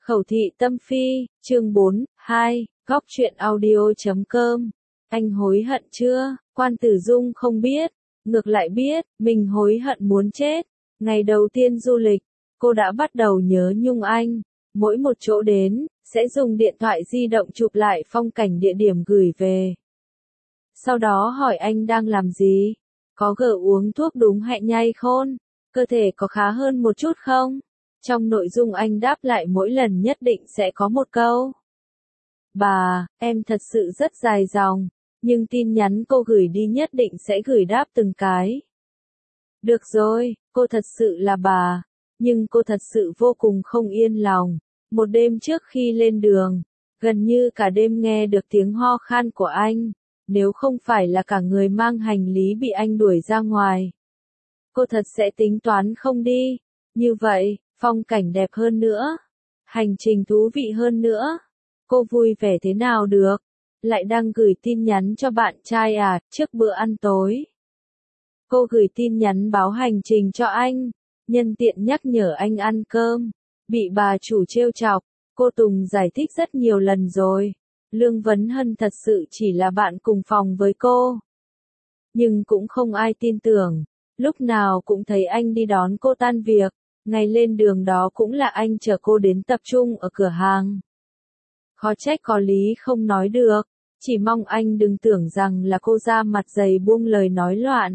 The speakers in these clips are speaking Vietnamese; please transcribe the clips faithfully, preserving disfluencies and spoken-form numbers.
Khẩu thị tâm phi, chương bốn, hai, góc truyện audio chấm com. Anh hối hận chưa? Quan Tử Dung không biết, ngược lại biết, mình hối hận muốn chết. Ngày đầu tiên du lịch, cô đã bắt đầu nhớ nhung anh. Mỗi một chỗ đến, sẽ dùng điện thoại di động chụp lại phong cảnh địa điểm gửi về. Sau đó hỏi anh đang làm gì? Có gỡ uống thuốc đúng hẹn nhai khôn? Cơ thể có khá hơn một chút không? Trong nội dung anh đáp lại mỗi lần nhất định sẽ có một câu. Bà, em thật sự rất dài dòng, nhưng tin nhắn cô gửi đi nhất định sẽ gửi đáp từng cái. Được rồi, cô thật sự là bà, nhưng cô thật sự vô cùng không yên lòng. Một đêm trước khi lên đường, gần như cả đêm nghe được tiếng ho khan của anh, nếu không phải là cả người mang hành lý bị anh đuổi ra ngoài. Cô thật sẽ tính toán không đi, như vậy, phong cảnh đẹp hơn nữa, hành trình thú vị hơn nữa. Cô vui vẻ thế nào được, lại đang gửi tin nhắn cho bạn trai à, trước bữa ăn tối. Cô gửi tin nhắn báo hành trình cho anh, nhân tiện nhắc nhở anh ăn cơm, bị bà chủ trêu chọc, cô Tùng giải thích rất nhiều lần rồi. Lương Vấn Hân thật sự chỉ là bạn cùng phòng với cô. Nhưng cũng không ai tin tưởng, lúc nào cũng thấy anh đi đón cô tan việc, ngày lên đường đó cũng là anh chở cô đến tập trung ở cửa hàng. Khó trách có lý không nói được, chỉ mong anh đừng tưởng rằng là cô ra mặt dày buông lời nói loạn.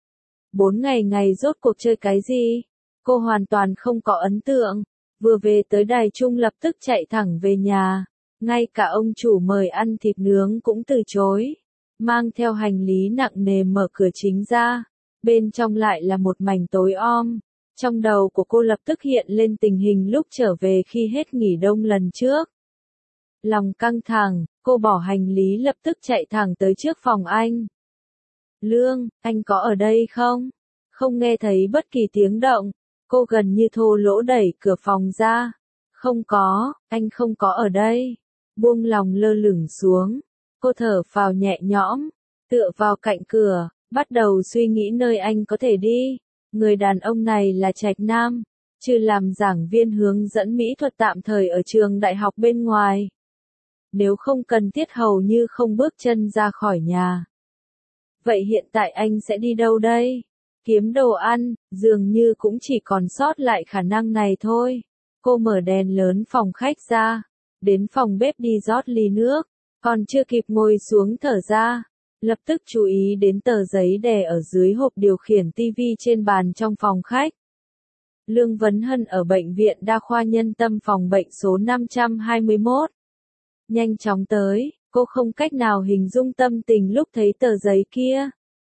Bốn ngày ngày rốt cuộc chơi cái gì? Cô hoàn toàn không có ấn tượng, vừa về tới Đài Trung lập tức chạy thẳng về nhà, ngay cả ông chủ mời ăn thịt nướng cũng từ chối, mang theo hành lý nặng nề mở cửa chính ra, bên trong lại là một mảnh tối om. Trong đầu của cô lập tức hiện lên tình hình lúc trở về khi hết nghỉ đông lần trước. Lòng căng thẳng, cô bỏ hành lý lập tức chạy thẳng tới trước phòng anh. Lương, anh có ở đây không? Không nghe thấy bất kỳ tiếng động, cô gần như thô lỗ đẩy cửa phòng ra. Không có, anh không có ở đây. Buông lòng lơ lửng xuống, cô thở phào nhẹ nhõm, tựa vào cạnh cửa, bắt đầu suy nghĩ nơi anh có thể đi. Người đàn ông này là Trạch Nam, chứ làm giảng viên hướng dẫn mỹ thuật tạm thời ở trường đại học bên ngoài. Nếu không cần thiết hầu như không bước chân ra khỏi nhà. Vậy hiện tại anh sẽ đi đâu đây? Kiếm đồ ăn, dường như cũng chỉ còn sót lại khả năng này thôi. Cô mở đèn lớn phòng khách ra, đến phòng bếp đi rót ly nước, còn chưa kịp ngồi xuống thở ra. Lập tức chú ý đến tờ giấy đè ở dưới hộp điều khiển tivi trên bàn trong phòng khách. Lương Vấn Hân ở bệnh viện đa khoa Nhân Tâm phòng bệnh số năm trăm hai mươi mốt. Nhanh chóng tới, cô không cách nào hình dung tâm tình lúc thấy tờ giấy kia.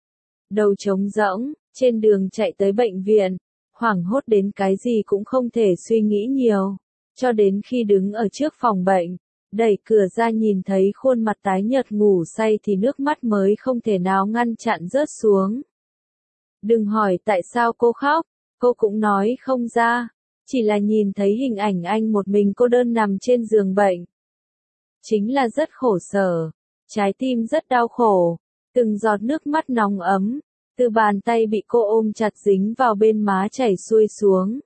Đầu trống rỗng, trên đường chạy tới bệnh viện, hoảng hốt đến cái gì cũng không thể suy nghĩ nhiều, cho đến khi đứng ở trước phòng bệnh. Đẩy cửa ra nhìn thấy khuôn mặt tái nhợt ngủ say thì nước mắt mới không thể nào ngăn chặn rớt xuống. Đừng hỏi tại sao cô khóc, cô cũng nói không ra, chỉ là nhìn thấy hình ảnh anh một mình cô đơn nằm trên giường bệnh. Chính là rất khổ sở, trái tim rất đau khổ, từng giọt nước mắt nóng ấm, từ bàn tay bị cô ôm chặt dính vào bên má chảy xuôi xuống.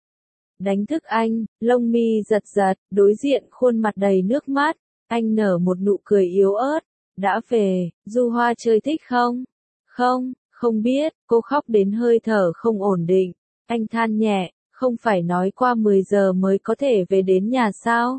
Đánh thức anh, lông mi giật giật, đối diện khuôn mặt đầy nước mắt, anh nở một nụ cười yếu ớt. Đã về, du hoa chơi thích không? Không, không biết, cô khóc đến hơi thở không ổn định. Anh than nhẹ, không phải nói qua mười giờ mới có thể về đến nhà sao?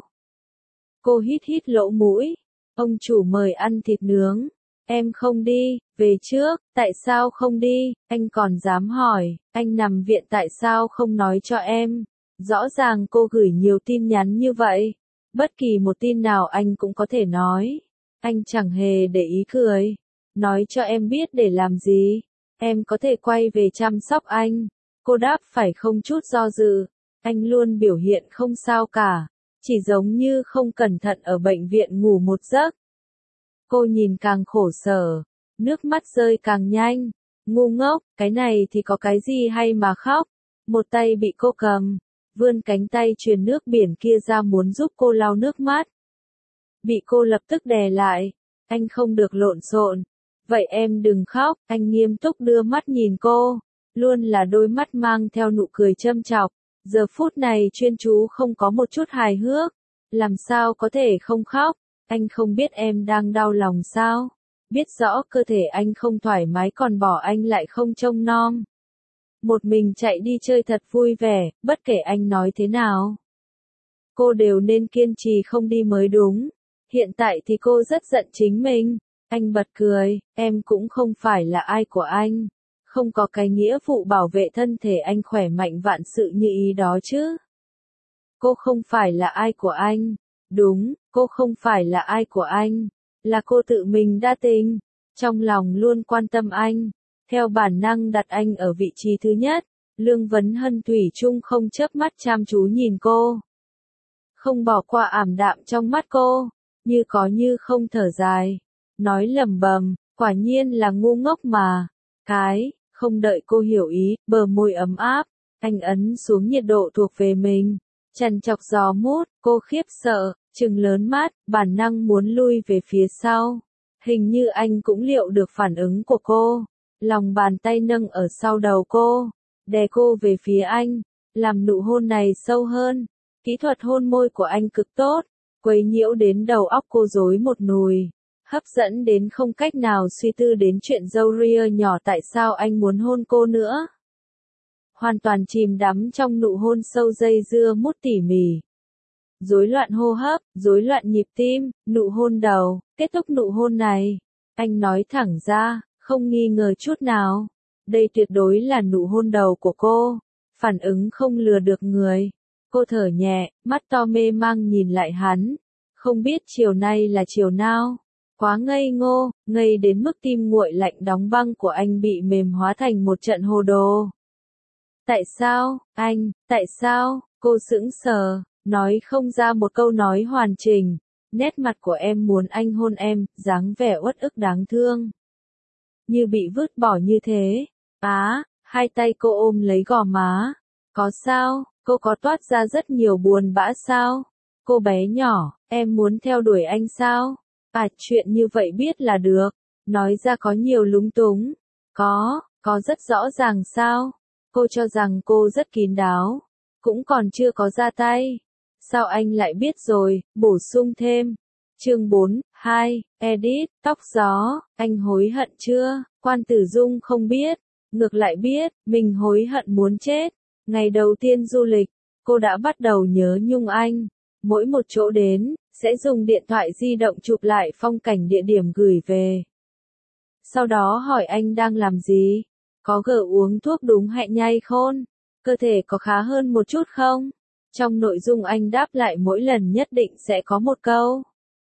Cô hít hít lỗ mũi, ông chủ mời ăn thịt nướng. Em không đi, về trước, tại sao không đi? Anh còn dám hỏi, anh nằm viện tại sao không nói cho em? Rõ ràng cô gửi nhiều tin nhắn như vậy, bất kỳ một tin nào anh cũng có thể nói. Anh chẳng hề để ý cười. Nói cho em biết để làm gì? Em có thể quay về chăm sóc anh. Cô đáp phải không chút do dự. Anh luôn biểu hiện không sao cả, chỉ giống như không cẩn thận ở bệnh viện ngủ một giấc. Cô nhìn càng khổ sở, nước mắt rơi càng nhanh. Ngu ngốc, cái này thì có cái gì hay mà khóc? Một tay bị cô cầm, vươn cánh tay truyền nước biển kia ra muốn giúp cô lau nước mắt. Bị cô lập tức đè lại, anh không được lộn xộn. Vậy em đừng khóc, anh nghiêm túc đưa mắt nhìn cô, luôn là đôi mắt mang theo nụ cười châm chọc, Giờ phút này chuyên chú không có một chút hài hước. Làm sao có thể không khóc? Anh không biết em đang đau lòng sao? Biết rõ cơ thể anh không thoải mái còn bỏ anh lại không trông nom. Một mình chạy đi chơi thật vui vẻ, bất kể anh nói thế nào. Cô đều nên kiên trì không đi mới đúng. Hiện tại thì cô rất giận chính mình. Anh bật cười, em cũng không phải là ai của anh. Không có cái nghĩa vụ bảo vệ thân thể anh khỏe mạnh vạn sự như ý đó chứ. Cô không phải là ai của anh. Đúng, cô không phải là ai của anh. Là cô tự mình đa tình. Trong lòng luôn quan tâm anh. Theo bản năng đặt anh ở vị trí thứ nhất. Lương Vấn Hân thủy chung không chớp mắt chăm chú nhìn cô. Không bỏ qua ảm đạm trong mắt cô. Như có như không thở dài. Nói lầm bầm, quả nhiên là ngu ngốc mà. Cái, không đợi cô hiểu ý, bờ môi ấm áp. Anh ấn xuống nhiệt độ thuộc về mình. Chằn chọc gió mút, cô khiếp sợ, trừng lớn mắt, bản năng muốn lui về phía sau. Hình như anh cũng liệu được phản ứng của cô. Lòng bàn tay nâng ở sau đầu cô, đè cô về phía anh, làm nụ hôn này sâu hơn. Kỹ thuật hôn môi của anh cực tốt, quấy nhiễu đến đầu óc cô rối một nùi. Hấp dẫn đến không cách nào suy tư đến chuyện dâu ria nhỏ tại sao anh muốn hôn cô nữa. Hoàn toàn chìm đắm trong nụ hôn sâu dây dưa mút tỉ mỉ. Rối loạn hô hấp, rối loạn nhịp tim, nụ hôn đầu, kết thúc nụ hôn này. Anh nói thẳng ra, không nghi ngờ chút nào. Đây tuyệt đối là nụ hôn đầu của cô. Phản ứng không lừa được người. Cô thở nhẹ, mắt to mê mang nhìn lại hắn. Không biết chiều nay là chiều nào. Quá ngây ngô, ngây đến mức tim nguội lạnh đóng băng của anh bị mềm hóa thành một trận hồ đồ. Tại sao, anh, tại sao, cô sững sờ, nói không ra một câu nói hoàn chỉnh. Nét mặt của em muốn anh hôn em, dáng vẻ uất ức đáng thương. Như bị vứt bỏ như thế. Á, hai tay cô ôm lấy gò má. Có sao, cô có toát ra rất nhiều buồn bã sao? Cô bé nhỏ, em muốn theo đuổi anh sao? À, chuyện như vậy biết là được. Nói ra có nhiều lúng túng. Có, có rất rõ ràng sao? Cô cho rằng cô rất kín đáo. Cũng còn chưa có ra tay. Sao anh lại biết rồi, bổ sung thêm. Chương bốn, hai, edit, tóc gió, anh hối hận chưa? Quan Tử Dung không biết. Ngược lại biết, mình hối hận muốn chết. Ngày đầu tiên du lịch, cô đã bắt đầu nhớ nhung anh. Mỗi một chỗ đến, sẽ dùng điện thoại di động chụp lại phong cảnh địa điểm gửi về. Sau đó hỏi anh đang làm gì? Có gỡ uống thuốc đúng hẹn nhai khôn? Cơ thể có khá hơn một chút không? Trong nội dung anh đáp lại mỗi lần nhất định sẽ có một câu.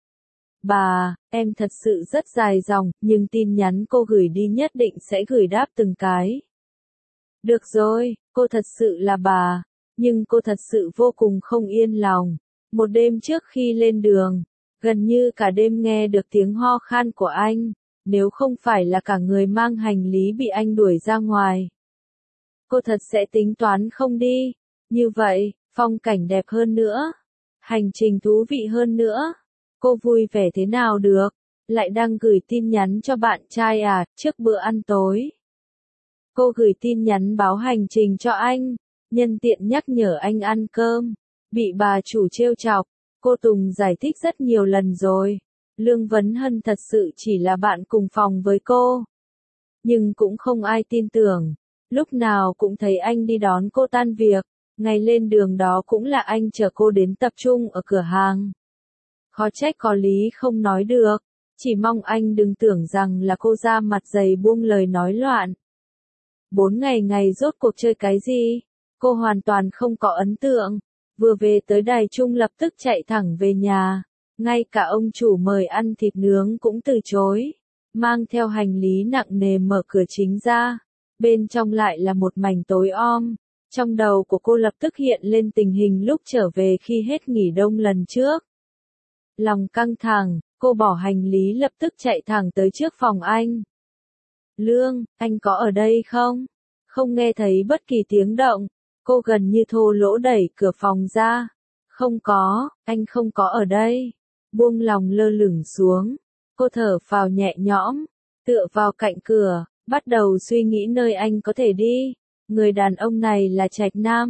Bà, em thật sự rất dài dòng, nhưng tin nhắn cô gửi đi nhất định sẽ gửi đáp từng cái. Được rồi, cô thật sự là bà, nhưng cô thật sự vô cùng không yên lòng. Một đêm trước khi lên đường, gần như cả đêm nghe được tiếng ho khan của anh, nếu không phải là cả người mang hành lý bị anh đuổi ra ngoài. Cô thật sẽ tính toán không đi, như vậy, phong cảnh đẹp hơn nữa, hành trình thú vị hơn nữa. Cô vui vẻ thế nào được, lại đang gửi tin nhắn cho bạn trai à, trước bữa ăn tối. Cô gửi tin nhắn báo hành trình cho anh, nhân tiện nhắc nhở anh ăn cơm. Bị bà chủ trêu chọc, cô Tùng giải thích rất nhiều lần rồi. Lương Vấn Hân thật sự chỉ là bạn cùng phòng với cô. Nhưng cũng không ai tin tưởng. Lúc nào cũng thấy anh đi đón cô tan việc. Ngày lên đường đó cũng là anh chở cô đến tập trung ở cửa hàng. Khó trách có lý không nói được. Chỉ mong anh đừng tưởng rằng là cô ra mặt dày buông lời nói loạn. Bốn ngày ngày rốt cuộc chơi cái gì? Cô hoàn toàn không có ấn tượng. Vừa về tới Đài Trung lập tức chạy thẳng về nhà. Ngay cả ông chủ mời ăn thịt nướng cũng từ chối. Mang theo hành lý nặng nề mở cửa chính ra. Bên trong lại là một mảnh tối om. Trong đầu của cô lập tức hiện lên tình hình lúc trở về khi hết nghỉ đông lần trước. Lòng căng thẳng, cô bỏ hành lý lập tức chạy thẳng tới trước phòng anh. Lương, anh có ở đây không? Không nghe thấy bất kỳ tiếng động. Cô gần như thô lỗ đẩy cửa phòng ra. Không có, anh không có ở đây. Buông lòng lơ lửng xuống. Cô thở phào nhẹ nhõm, tựa vào cạnh cửa, bắt đầu suy nghĩ nơi anh có thể đi. Người đàn ông này là Trạch Nam.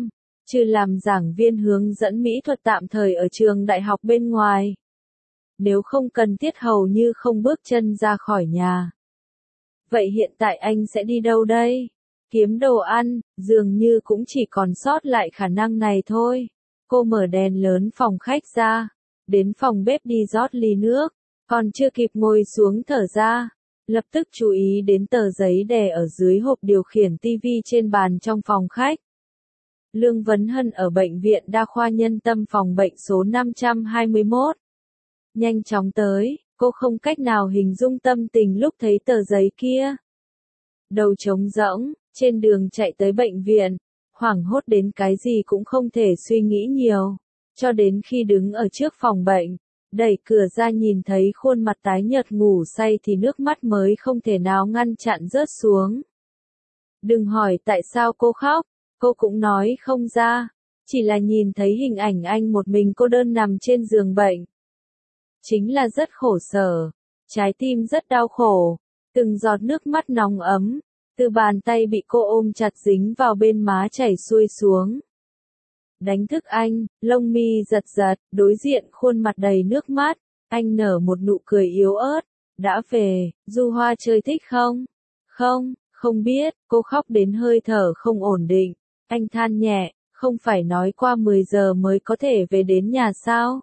trừ làm giảng viên hướng dẫn mỹ thuật tạm thời ở trường đại học bên ngoài. Nếu không cần thiết hầu như không bước chân ra khỏi nhà. Vậy hiện tại anh sẽ đi đâu đây? Kiếm đồ ăn, dường như cũng chỉ còn sót lại khả năng này thôi. Cô mở đèn lớn phòng khách ra, đến phòng bếp đi rót ly nước, còn chưa kịp ngồi xuống thở ra, lập tức chú ý đến tờ giấy đè ở dưới hộp điều khiển tivi trên bàn trong phòng khách. Lương Vấn Hân ở bệnh viện đa khoa Nhân Tâm phòng bệnh số năm trăm hai mươi mốt. Nhanh chóng tới, cô không cách nào hình dung tâm tình lúc thấy tờ giấy kia. Đầu trống rỗng, trên đường chạy tới bệnh viện, hoảng hốt đến cái gì cũng không thể suy nghĩ nhiều, cho đến khi đứng ở trước phòng bệnh, đẩy cửa ra nhìn thấy khuôn mặt tái nhợt ngủ say thì nước mắt mới không thể nào ngăn chặn rớt xuống. Đừng hỏi tại sao cô khóc, cô cũng nói không ra, chỉ là nhìn thấy hình ảnh anh một mình cô đơn nằm trên giường bệnh. Chính là rất khổ sở, trái tim rất đau khổ, từng giọt nước mắt nóng ấm, từ bàn tay bị cô ôm chặt dính vào bên má chảy xuôi xuống. Đánh thức anh, lông mi giật giật, đối diện khuôn mặt đầy nước mắt, anh nở một nụ cười yếu ớt, đã về, Du Hoa chơi thích không? Không, không biết, cô khóc đến hơi thở không ổn định, anh than nhẹ, không phải nói qua mười giờ mới có thể về đến nhà sao?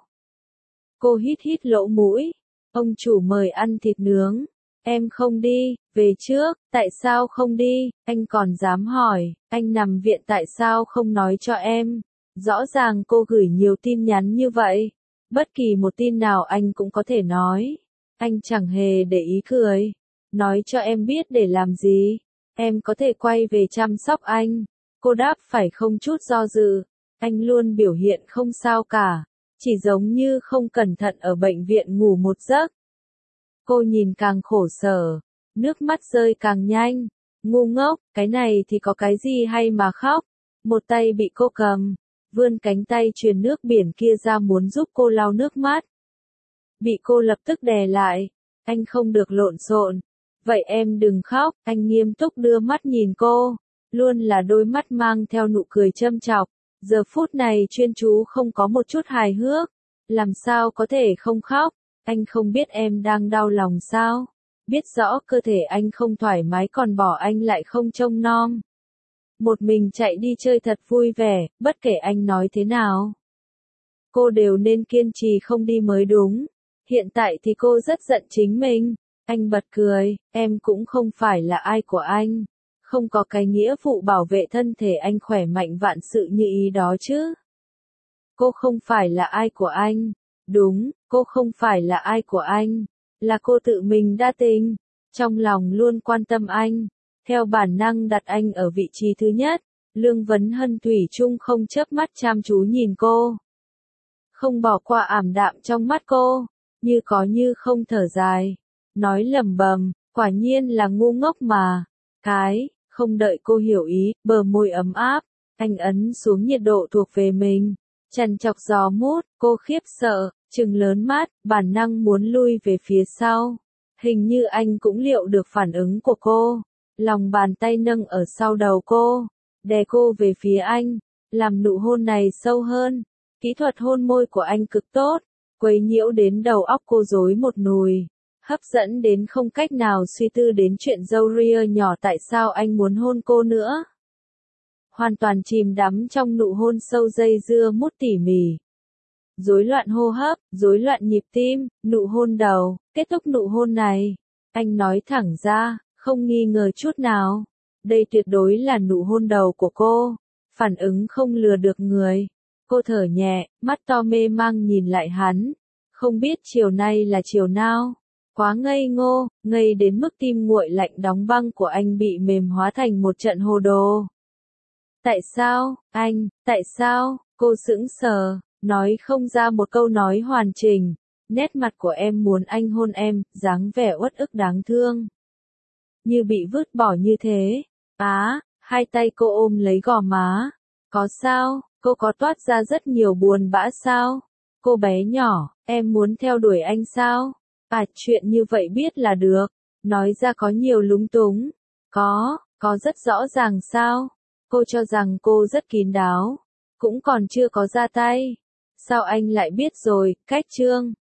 Cô hít hít lỗ mũi, ông chủ mời ăn thịt nướng, em không đi, về trước, tại sao không đi, anh còn dám hỏi, anh nằm viện tại sao không nói cho em, rõ ràng cô gửi nhiều tin nhắn như vậy, bất kỳ một tin nào anh cũng có thể nói, anh chẳng hề để ý cười, nói cho em biết để làm gì, em có thể quay về chăm sóc anh, cô đáp phải không chút do dự, anh luôn biểu hiện không sao cả. Chỉ giống như không cẩn thận ở bệnh viện ngủ một giấc. Cô nhìn càng khổ sở, nước mắt rơi càng nhanh, ngu ngốc, cái này thì có cái gì hay mà khóc, một tay bị cô cầm, vươn cánh tay truyền nước biển kia ra muốn giúp cô lau nước mắt. Bị cô lập tức đè lại, anh không được lộn xộn, vậy em đừng khóc, anh nghiêm túc đưa mắt nhìn cô, luôn là đôi mắt mang theo nụ cười châm chọc. Giờ phút này chuyên chú không có một chút hài hước, làm sao có thể không khóc, anh không biết em đang đau lòng sao, biết rõ cơ thể anh không thoải mái còn bỏ anh lại không trông nom. Một mình chạy đi chơi thật vui vẻ, bất kể anh nói thế nào. Cô đều nên kiên trì không đi mới đúng, hiện tại thì cô rất giận chính mình, anh bật cười, em cũng không phải là ai của anh. Không có cái nghĩa vụ bảo vệ thân thể anh khỏe mạnh vạn sự như ý đó chứ. Cô không phải là ai của anh. Đúng, cô không phải là ai của anh. Là cô tự mình đa tình. Trong lòng luôn quan tâm anh. Theo bản năng đặt anh ở vị trí thứ nhất. Lương Vấn Hân thủy chung không chớp mắt chăm chú nhìn cô. Không bỏ qua ảm đạm trong mắt cô. Như có như không thở dài. Nói lầm bầm, quả nhiên là ngu ngốc mà. Cái. Không đợi cô hiểu ý, bờ môi ấm áp, anh ấn xuống nhiệt độ thuộc về mình. Chằn chọc gió mút, cô khiếp sợ, trừng lớn mắt, bản năng muốn lui về phía sau. Hình như anh cũng liệu được phản ứng của cô. Lòng bàn tay nâng ở sau đầu cô, đè cô về phía anh, làm nụ hôn này sâu hơn. Kỹ thuật hôn môi của anh cực tốt, quấy nhiễu đến đầu óc cô rối một nùi. Hấp dẫn đến không cách nào suy tư đến chuyện dâu ria nhỏ tại sao anh muốn hôn cô nữa. Hoàn toàn chìm đắm trong nụ hôn sâu dây dưa mút tỉ mỉ. Rối loạn hô hấp, rối loạn nhịp tim, nụ hôn đầu, kết thúc nụ hôn này. Anh nói thẳng ra, không nghi ngờ chút nào. Đây tuyệt đối là nụ hôn đầu của cô. Phản ứng không lừa được người. Cô thở nhẹ, mắt to mê mang nhìn lại hắn. Không biết chiều nay là chiều nào. Quá ngây ngô, ngây đến mức tim nguội lạnh đóng băng của anh bị mềm hóa thành một trận hồ đồ. Tại sao, anh, tại sao, cô sững sờ, nói không ra một câu nói hoàn chỉnh. Nét mặt của em muốn anh hôn em, dáng vẻ uất ức đáng thương. Như bị vứt bỏ như thế. Á, hai tay cô ôm lấy gò má. Có sao, cô có toát ra rất nhiều buồn bã sao? Cô bé nhỏ, em muốn theo đuổi anh sao? À, chuyện như vậy biết là được. Nói ra có nhiều lúng túng. Có, có rất rõ ràng sao? Cô cho rằng cô rất kín đáo. cũng còn chưa có ra tay. Sao anh lại biết rồi, cách Trương